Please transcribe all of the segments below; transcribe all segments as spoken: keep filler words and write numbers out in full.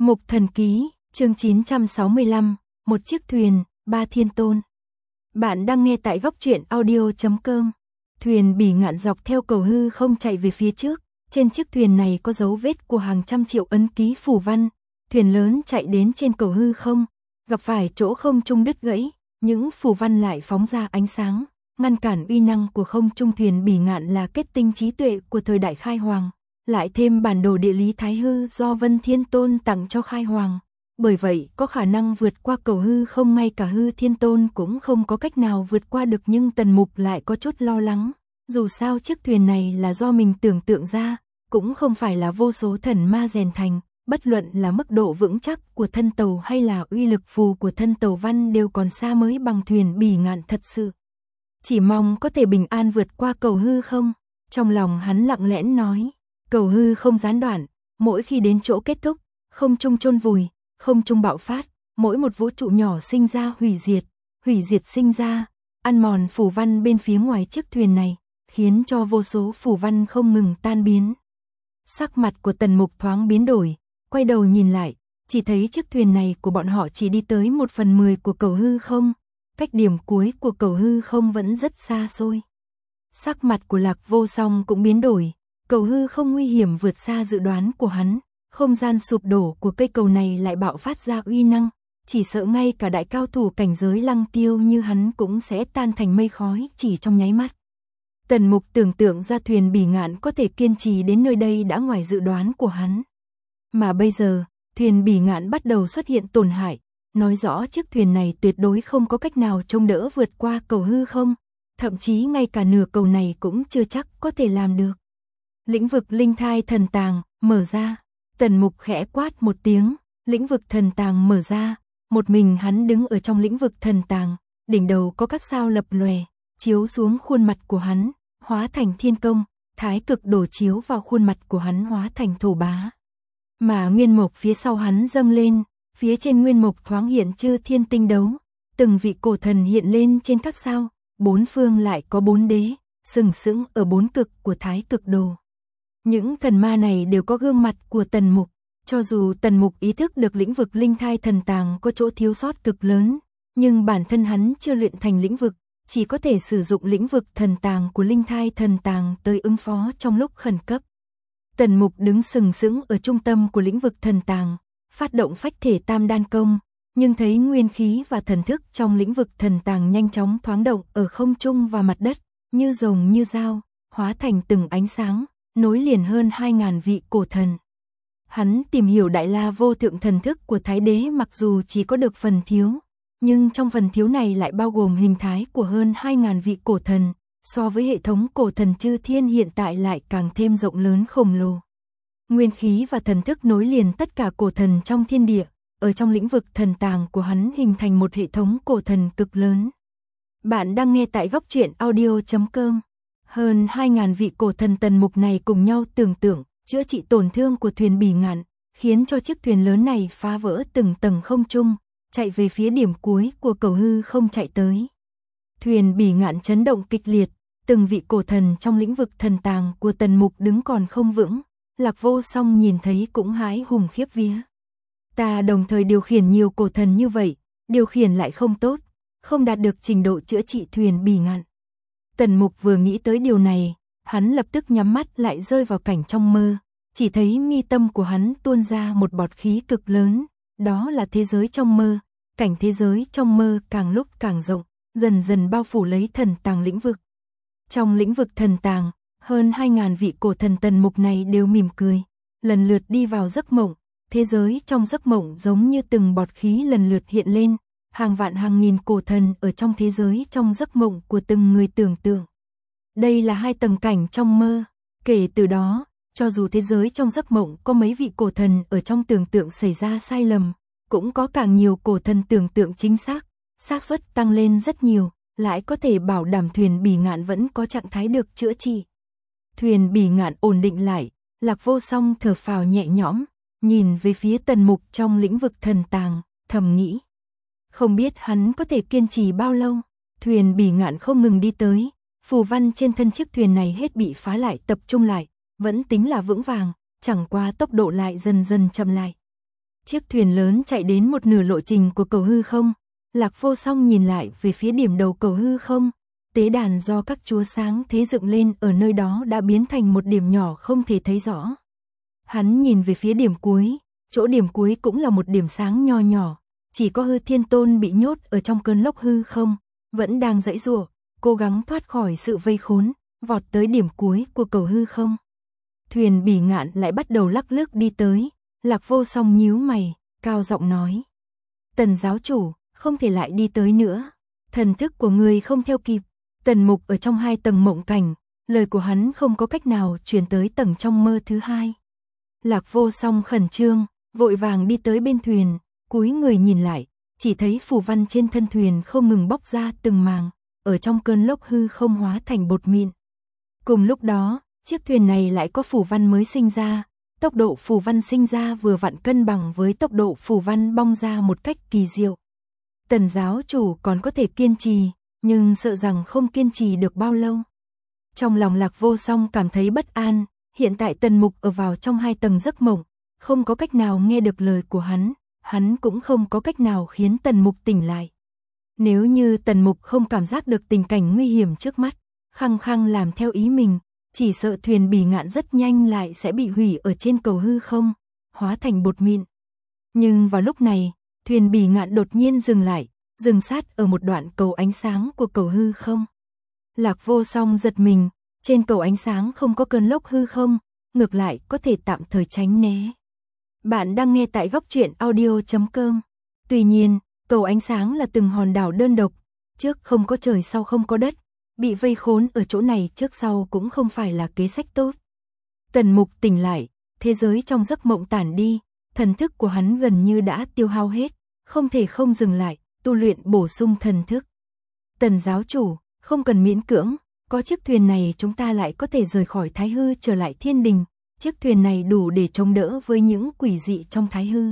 Mục Thần Ký, chương chín trăm sáu mươi lăm, một chiếc thuyền, ba thiên tôn. Bạn đang nghe tại góc truyện audio chấm com. Thuyền bỉ ngạn dọc theo cầu hư không chạy về phía trước, trên chiếc thuyền này có dấu vết của hàng trăm triệu ấn ký phù văn. Thuyền lớn chạy đến trên cầu hư không, gặp phải chỗ không trung đứt gãy, những phù văn lại phóng ra ánh sáng, ngăn cản uy năng của không trung. Thuyền bỉ ngạn là kết tinh trí tuệ của thời đại Khai Hoàng, lại thêm bản đồ địa lý Thái Hư do Vân Thiên Tôn tặng cho Khai Hoàng, bởi vậy có khả năng vượt qua cầu hư không. Ngay cả Hư Thiên Tôn cũng không có cách nào vượt qua được, nhưng Tần Mục lại có chút lo lắng, dù sao chiếc thuyền này là do mình tưởng tượng ra, cũng không phải là vô số thần ma rèn thành, bất luận là mức độ vững chắc của thân tàu hay là uy lực phù của thân tàu văn đều còn xa mới bằng thuyền bỉ ngạn thật sự. Chỉ mong có thể bình an vượt qua cầu hư không. Trong lòng hắn lặng lẽ nói, cầu hư không gián đoạn, mỗi khi đến chỗ kết thúc, không trung chôn vùi, không trung bạo phát, mỗi một vũ trụ nhỏ sinh ra hủy diệt, hủy diệt sinh ra, ăn mòn phù văn bên phía ngoài chiếc thuyền này, khiến cho vô số phù văn không ngừng tan biến. Sắc mặt của Tần Mục thoáng biến đổi, quay đầu nhìn lại, chỉ thấy chiếc thuyền này của bọn họ chỉ đi tới một phần mười của cầu hư không, cách điểm cuối của cầu hư không vẫn rất xa xôi. Sắc mặt của Lạc Vô Song cũng biến đổi, cầu hư không nguy hiểm vượt xa dự đoán của hắn, không gian sụp đổ của cây cầu này lại bạo phát ra uy năng, chỉ sợ ngay cả đại cao thủ cảnh giới Lăng Tiêu như hắn cũng sẽ tan thành mây khói chỉ trong nháy mắt. Tần Mục tưởng tượng ra thuyền bỉ ngạn có thể kiên trì đến nơi đây đã ngoài dự đoán của hắn. Mà bây giờ, thuyền bỉ ngạn bắt đầu xuất hiện tổn hại, nói rõ chiếc thuyền này tuyệt đối không có cách nào chống đỡ vượt qua cầu hư không, thậm chí ngay cả nửa cầu này cũng chưa chắc có thể làm được. Lĩnh vực linh thai thần tàng, mở ra. Tần Mục khẽ quát một tiếng, lĩnh vực thần tàng mở ra, một mình hắn đứng ở trong lĩnh vực thần tàng, đỉnh đầu có các sao lập lòe, chiếu xuống khuôn mặt của hắn, hóa thành thiên công, thái cực đổ chiếu vào khuôn mặt của hắn hóa thành thổ bá. Mà nguyên mộc phía sau hắn dâng lên, phía trên nguyên mộc thoáng hiện chư thiên tinh đấu, từng vị cổ thần hiện lên trên các sao, bốn phương lại có bốn đế, sừng sững ở bốn cực của thái cực đồ. Những thần ma này đều có gương mặt của Tần Mục, cho dù Tần Mục ý thức được lĩnh vực linh thai thần tàng có chỗ thiếu sót cực lớn, nhưng bản thân hắn chưa luyện thành lĩnh vực, chỉ có thể sử dụng lĩnh vực thần tàng của linh thai thần tàng tới ứng phó trong lúc khẩn cấp. Tần Mục đứng sừng sững ở trung tâm của lĩnh vực thần tàng, phát động phách thể tam đan công, nhưng thấy nguyên khí và thần thức trong lĩnh vực thần tàng nhanh chóng thoáng động ở không trung và mặt đất, như rồng như dao, hóa thành từng ánh sáng, nối liền hơn hai ngàn vị cổ thần. Hắn tìm hiểu Đại La Vô Thượng thần thức của Thái Đế, mặc dù chỉ có được phần thiếu, nhưng trong phần thiếu này lại bao gồm hình thái của hơn hai ngàn vị cổ thần, so với hệ thống cổ thần chư thiên hiện tại lại càng thêm rộng lớn khổng lồ. Nguyên khí và thần thức nối liền tất cả cổ thần trong thiên địa, ở trong lĩnh vực thần tàng của hắn hình thành một hệ thống cổ thần cực lớn. Bạn đang nghe tại góc truyện audio chấm com. Hơn hai ngàn vị cổ thần Tần Mục này cùng nhau tưởng tượng, chữa trị tổn thương của thuyền bỉ ngạn, khiến cho chiếc thuyền lớn này phá vỡ từng tầng không trung, chạy về phía điểm cuối của cầu hư không chạy tới. Thuyền bỉ ngạn chấn động kịch liệt, từng vị cổ thần trong lĩnh vực thần tàng của Tần Mục đứng còn không vững, Lạc Vô Song nhìn thấy cũng hái hùng khiếp vía. Ta đồng thời điều khiển nhiều cổ thần như vậy, điều khiển lại không tốt, không đạt được trình độ chữa trị thuyền bỉ ngạn. Tần Mục vừa nghĩ tới điều này, hắn lập tức nhắm mắt lại rơi vào cảnh trong mơ, chỉ thấy mi tâm của hắn tuôn ra một bọt khí cực lớn, đó là thế giới trong mơ, cảnh thế giới trong mơ càng lúc càng rộng, dần dần bao phủ lấy thần tàng lĩnh vực. Trong lĩnh vực thần tàng, hơn hai ngàn vị cổ thần Tần Mục này đều mỉm cười, lần lượt đi vào giấc mộng, thế giới trong giấc mộng giống như từng bọt khí lần lượt hiện lên. Hàng vạn hàng nghìn cổ thần ở trong thế giới trong giấc mộng của từng người tưởng tượng. Đây là hai tầng cảnh trong mơ, kể từ đó, cho dù thế giới trong giấc mộng có mấy vị cổ thần ở trong tưởng tượng xảy ra sai lầm, cũng có càng nhiều cổ thần tưởng tượng chính xác, xác suất tăng lên rất nhiều, lại có thể bảo đảm thuyền bỉ ngạn vẫn có trạng thái được chữa trị. Thuyền bỉ ngạn ổn định lại, Lạc Vô Song thở phào nhẹ nhõm, nhìn về phía Tần Mục trong lĩnh vực thần tàng, thầm nghĩ. Không biết hắn có thể kiên trì bao lâu. Thuyền bỉ ngạn không ngừng đi tới, phù văn trên thân chiếc thuyền này hết bị phá lại tập trung lại, vẫn tính là vững vàng, chẳng qua tốc độ lại dần dần chậm lại. Chiếc thuyền lớn chạy đến một nửa lộ trình của cầu hư không, Lạc Vô Song nhìn lại về phía điểm đầu cầu hư không, tế đàn do các chúa sáng thế dựng lên ở nơi đó đã biến thành một điểm nhỏ không thể thấy rõ. Hắn nhìn về phía điểm cuối, chỗ điểm cuối cũng là một điểm sáng nho nhỏ, chỉ có Hư Thiên Tôn bị nhốt ở trong cơn lốc hư không, vẫn đang giãy giụa, cố gắng thoát khỏi sự vây khốn, vọt tới điểm cuối của cầu hư không. Thuyền Bỉ Ngạn lại bắt đầu lắc lư đi tới, Lạc Vô Song nhíu mày, cao giọng nói: "Tần giáo chủ, không thể lại đi tới nữa, thần thức của người không theo kịp." Tần Mục ở trong hai tầng mộng cảnh, lời của hắn không có cách nào truyền tới tầng trong mơ thứ hai. Lạc Vô Song khẩn trương, vội vàng đi tới bên thuyền, cúi người nhìn lại, chỉ thấy phù văn trên thân thuyền không ngừng bóc ra từng màng, ở trong cơn lốc hư không hóa thành bột mịn. Cùng lúc đó, chiếc thuyền này lại có phù văn mới sinh ra, tốc độ phù văn sinh ra vừa vặn cân bằng với tốc độ phù văn bong ra một cách kỳ diệu. Tần giáo chủ còn có thể kiên trì, nhưng sợ rằng không kiên trì được bao lâu. Trong lòng Lạc Vô Song cảm thấy bất an, hiện tại Tần Mục ở vào trong hai tầng giấc mộng, không có cách nào nghe được lời của hắn, hắn cũng không có cách nào khiến Tần Mục tỉnh lại. Nếu như Tần Mục không cảm giác được tình cảnh nguy hiểm trước mắt, khăng khăng làm theo ý mình, chỉ sợ thuyền Bỉ Ngạn rất nhanh lại sẽ bị hủy ở trên cầu hư không, hóa thành bột mịn. Nhưng vào lúc này, thuyền Bỉ Ngạn đột nhiên dừng lại, dừng sát ở một đoạn cầu ánh sáng của cầu hư không. Lạc Vô Song giật mình, trên cầu ánh sáng không có cơn lốc hư không, ngược lại có thể tạm thời tránh né. Bạn đang nghe tại góc truyện audio chấm com. Tuy nhiên, cầu ánh sáng là từng hòn đảo đơn độc, trước không có trời sau không có đất, bị vây khốn ở chỗ này trước sau cũng không phải là kế sách tốt. Tần Mục tỉnh lại, thế giới trong giấc mộng tản đi, thần thức của hắn gần như đã tiêu hao hết, không thể không dừng lại, tu luyện bổ sung thần thức. Tần giáo chủ, không cần miễn cưỡng, có chiếc thuyền này chúng ta lại có thể rời khỏi Thái Hư trở lại thiên đình, chiếc thuyền này đủ để chống đỡ với những quỷ dị trong Thái Hư.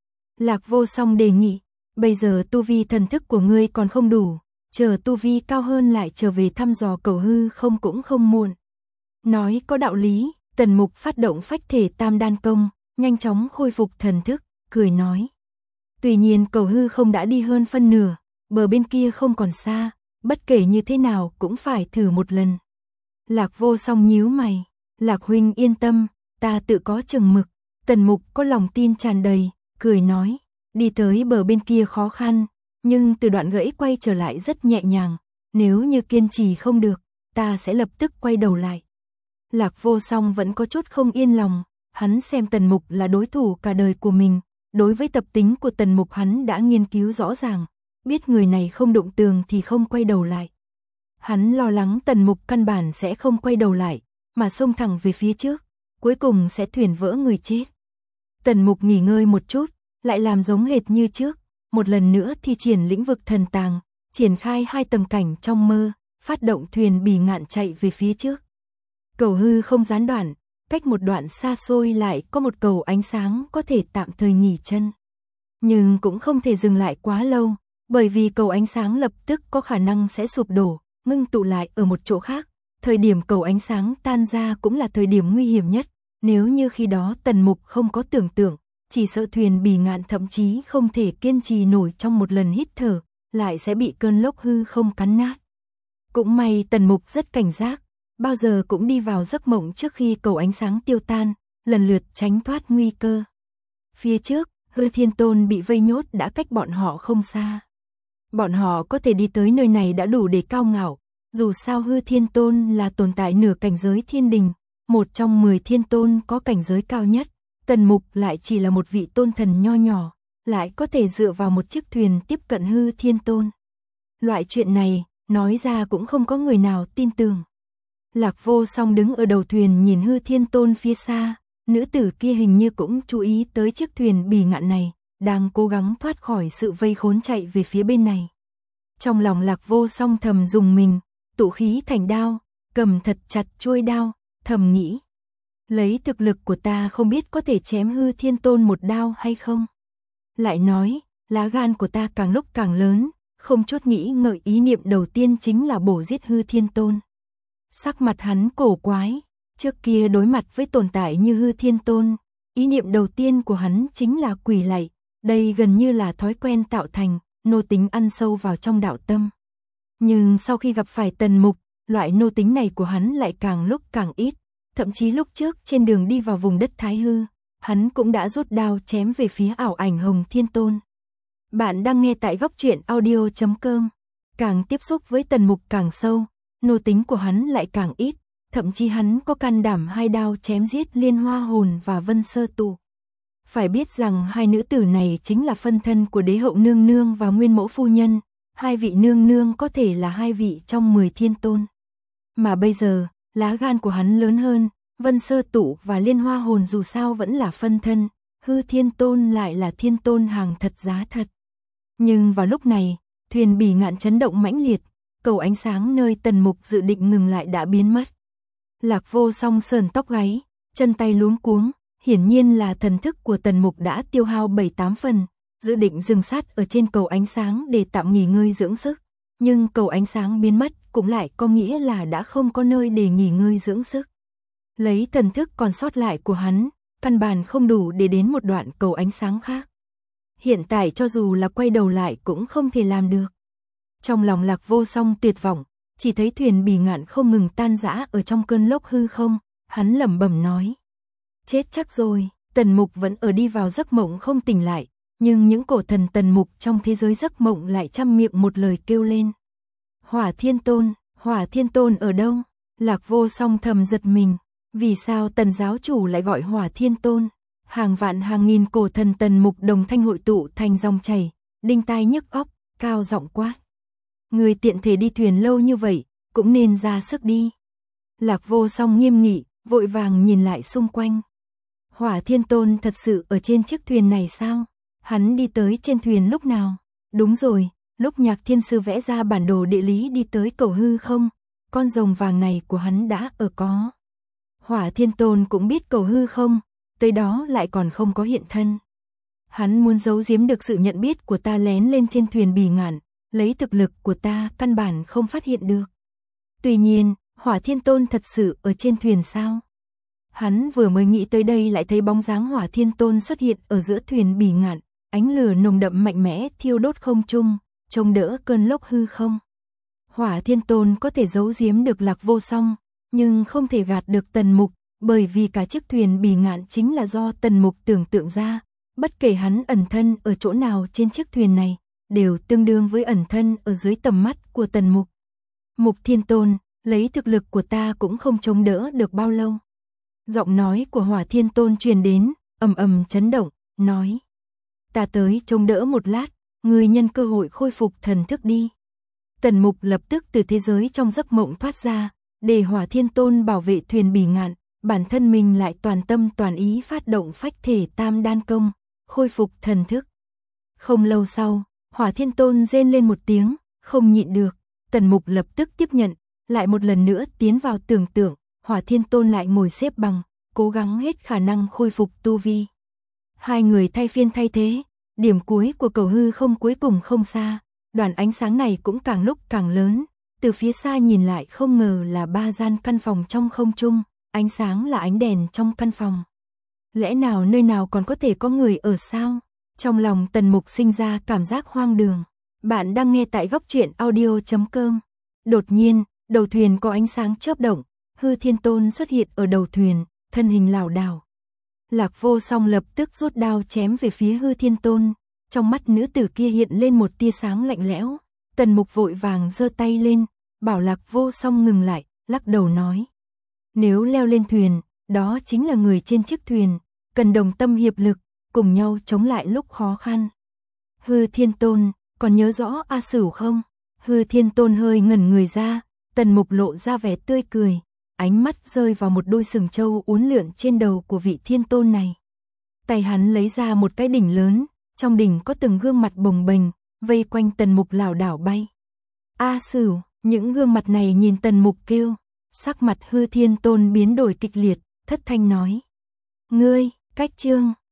Lạc Vô Song đề nghị, bây giờ tu vi thần thức của ngươi còn không đủ, chờ tu vi cao hơn lại trở về thăm dò cầu hư không cũng không muộn. Nói có đạo lý, Tần Mục phát động phách thể tam đan công, nhanh chóng khôi phục thần thức, cười nói. Tuy nhiên cầu hư không đã đi hơn phân nửa, bờ bên kia không còn xa, bất kể như thế nào cũng phải thử một lần. Lạc Vô Song nhíu mày, Lạc huynh yên tâm, ta tự có chừng mực. Tần Mục có lòng tin tràn đầy, cười nói, đi tới bờ bên kia khó khăn, nhưng từ đoạn gãy quay trở lại rất nhẹ nhàng, nếu như kiên trì không được, ta sẽ lập tức quay đầu lại. Lạc Vô Song vẫn có chút không yên lòng, hắn xem Tần Mục là đối thủ cả đời của mình, đối với tập tính của Tần Mục hắn đã nghiên cứu rõ ràng, biết người này không đụng tường thì không quay đầu lại. Hắn lo lắng Tần Mục căn bản sẽ không quay đầu lại, mà xông thẳng về phía trước, cuối cùng sẽ thuyền vỡ người chết. Tần Mục nghỉ ngơi một chút, lại làm giống hệt như trước, một lần nữa thi triển lĩnh vực thần tàng, triển khai hai tầng cảnh trong mơ, phát động thuyền Bỉ Ngạn chạy về phía trước. Cầu hư không gián đoạn, cách một đoạn xa xôi lại có một cầu ánh sáng có thể tạm thời nghỉ chân. Nhưng cũng không thể dừng lại quá lâu, bởi vì cầu ánh sáng lập tức có khả năng sẽ sụp đổ, ngưng tụ lại ở một chỗ khác. Thời điểm cầu ánh sáng tan ra cũng là thời điểm nguy hiểm nhất, nếu như khi đó Tần Mục không có tưởng tượng, chỉ sợ thuyền Bỉ Ngạn thậm chí không thể kiên trì nổi trong một lần hít thở, lại sẽ bị cơn lốc hư không cắn nát. Cũng may Tần Mục rất cảnh giác, bao giờ cũng đi vào giấc mộng trước khi cầu ánh sáng tiêu tan, lần lượt tránh thoát nguy cơ. Phía trước, Hư Thiên Tôn bị vây nhốt đã cách bọn họ không xa. Bọn họ có thể đi tới nơi này đã đủ để cao ngạo, dù sao Hư Thiên Tôn là tồn tại nửa cảnh giới thiên đình, một trong mười thiên tôn có cảnh giới cao nhất. Tần Mục lại chỉ là một vị tôn thần nho nhỏ, lại có thể dựa vào một chiếc thuyền tiếp cận Hư Thiên Tôn. Loại chuyện này, nói ra cũng không có người nào tin tưởng. Lạc Vô Song đứng ở đầu thuyền nhìn Hư Thiên Tôn phía xa, nữ tử kia hình như cũng chú ý tới chiếc thuyền Bỉ Ngạn này, đang cố gắng thoát khỏi sự vây khốn chạy về phía bên này. Trong lòng Lạc Vô Song thầm dùng mình, tụ khí thành đao, cầm thật chặt chuôi đao, thầm nghĩ. Lấy thực lực của ta không biết có thể chém Hư Thiên Tôn một đao hay không. Lại nói, lá gan của ta càng lúc càng lớn, không chút nghĩ ngợi ý niệm đầu tiên chính là bổ giết Hư Thiên Tôn. Sắc mặt hắn cổ quái, trước kia đối mặt với tồn tại như Hư Thiên Tôn, ý niệm đầu tiên của hắn chính là quỳ lạy, đây gần như là thói quen tạo thành, nô tính ăn sâu vào trong đạo tâm. Nhưng sau khi gặp phải Tần Mục, loại nô tính này của hắn lại càng lúc càng ít, thậm chí lúc trước trên đường đi vào vùng đất Thái Hư, hắn cũng đã rút đao chém về phía ảo ảnh Hồng Thiên Tôn. Bạn đang nghe tại góc truyện audio chấm com. Càng tiếp xúc với Tần Mục càng sâu, nô tính của hắn lại càng ít, thậm chí hắn có can đảm hai đao chém giết Liên Hoa Hồn và Vân Sơ Tụ. Phải biết rằng hai nữ tử này chính là phân thân của Đế Hậu Nương Nương và Nguyên Mẫu Phu Nhân, hai vị nương nương có thể là hai vị trong mười thiên tôn. Mà bây giờ, lá gan của hắn lớn hơn, Vân Sơ Tụ và Liên Hoa Hồn dù sao vẫn là phân thân, Hư Thiên Tôn lại là thiên tôn hàng thật giá thật. Nhưng vào lúc này, thuyền bỉ ngạn chấn động mãnh liệt, cầu ánh sáng nơi Tần Mục dự định ngừng lại đã biến mất. Lạc Vô Song sờn tóc gáy, chân tay luống cuống, hiển nhiên là thần thức của Tần Mục đã tiêu hao bảy tám phần, dự định dừng sát ở trên cầu ánh sáng để tạm nghỉ ngơi dưỡng sức. Nhưng cầu ánh sáng biến mất cũng lại có nghĩa là đã không có nơi để nghỉ ngơi dưỡng sức. Lấy thần thức còn sót lại của hắn, căn bản không đủ để đến một đoạn cầu ánh sáng khác. Hiện tại cho dù là quay đầu lại cũng không thể làm được. Trong lòng Lạc Vô Song tuyệt vọng, chỉ thấy thuyền bỉ ngạn không ngừng tan rã ở trong cơn lốc hư không, hắn lẩm bẩm nói. Chết chắc rồi, Tần Mục vẫn ở đi vào giấc mộng không tỉnh lại, nhưng những cổ thần Tần Mục trong thế giới giấc mộng lại trăm miệng một lời kêu lên. Hỏa Thiên Tôn, Hỏa Thiên Tôn ở đâu? Lạc Vô Song thầm giật mình, vì sao Tần giáo chủ lại gọi Hỏa Thiên Tôn? Hàng vạn hàng nghìn cổ thần Tần Mục đồng thanh hội tụ thành dòng chảy, đinh tai nhức óc, cao giọng quát. Người tiện thể đi thuyền lâu như vậy, cũng nên ra sức đi. Lạc Vô Song nghiêm nghị, vội vàng nhìn lại xung quanh. Hỏa Thiên Tôn thật sự ở trên chiếc thuyền này sao? Hắn đi tới trên thuyền lúc nào? Đúng rồi, lúc Nhạc Thiên Sư vẽ ra bản đồ địa lý đi tới cầu hư không, con rồng vàng này của hắn đã ở có. Hỏa Thiên Tôn cũng biết cầu hư không, tới đó lại còn không có hiện thân. Hắn muốn giấu giếm được sự nhận biết của ta lén lên trên thuyền bỉ ngạn, lấy thực lực của ta căn bản không phát hiện được. Tuy nhiên, Hỏa Thiên Tôn thật sự ở trên thuyền sao? Hắn vừa mới nghĩ tới đây lại thấy bóng dáng Hỏa Thiên Tôn xuất hiện ở giữa thuyền bỉ ngạn, ánh lửa nồng đậm mạnh mẽ thiêu đốt không trung, chống đỡ cơn lốc hư không. Hỏa Thiên Tôn có thể giấu giếm được Lạc Vô Song, nhưng không thể gạt được Tần Mục, bởi vì cả chiếc thuyền bỉ ngạn chính là do Tần Mục tưởng tượng ra, bất kể hắn ẩn thân ở chỗ nào trên chiếc thuyền này, đều tương đương với ẩn thân ở dưới tầm mắt của Tần Mục. Mục Thiên Tôn, lấy thực lực của ta cũng không chống đỡ được bao lâu. Giọng nói của Hỏa Thiên Tôn truyền đến, ầm ầm chấn động, nói. Ta tới chống đỡ một lát, người nhân cơ hội khôi phục thần thức đi. Tần Mục lập tức từ thế giới trong giấc mộng thoát ra, để Hỏa Thiên Tôn bảo vệ thuyền bỉ ngạn, bản thân mình lại toàn tâm toàn ý phát động phách thể tam đan công, khôi phục thần thức. Không lâu sau, Hỏa Thiên Tôn rên lên một tiếng, không nhịn được, Tần Mục lập tức tiếp nhận, lại một lần nữa tiến vào tưởng tượng, Hỏa Thiên Tôn lại ngồi xếp bằng, cố gắng hết khả năng khôi phục tu vi. Hai người thay phiên thay thế, điểm cuối của cầu hư không cuối cùng không xa, đoàn ánh sáng này cũng càng lúc càng lớn, từ phía xa nhìn lại không ngờ là ba gian căn phòng trong không trung, ánh sáng là ánh đèn trong căn phòng. Lẽ nào nơi nào còn có thể có người ở sao? Trong lòng Tần Mục sinh ra cảm giác hoang đường. Bạn đang nghe tại góc truyện audio chấm com. Đột nhiên, đầu thuyền có ánh sáng chớp động, Hư Thiên Tôn xuất hiện ở đầu thuyền, thân hình lảo đảo. Lạc Vô Song lập tức rút đao chém về phía Hư Thiên Tôn, trong mắt nữ tử kia hiện lên một tia sáng lạnh lẽo. Tần Mục vội vàng giơ tay lên, bảo Lạc Vô Song ngừng lại, lắc đầu nói. Nếu leo lên thuyền, đó chính là người trên chiếc thuyền, cần đồng tâm hiệp lực, cùng nhau chống lại lúc khó khăn. Hư Thiên Tôn, còn nhớ rõ A Sửu không? Hư Thiên Tôn hơi ngẩn người ra, Tần Mục lộ ra vẻ tươi cười, ánh mắt rơi vào một đôi sừng trâu uốn lượn trên đầu của vị Thiên Tôn này. Tay hắn lấy ra một cái đỉnh lớn, trong đỉnh có từng gương mặt bồng bềnh, vây quanh Tần Mục lảo đảo bay. A Sửu, những gương mặt này nhìn Tần Mục kêu, sắc mặt Hư Thiên Tôn biến đổi kịch liệt, thất thanh nói. Ngươi, cách chương.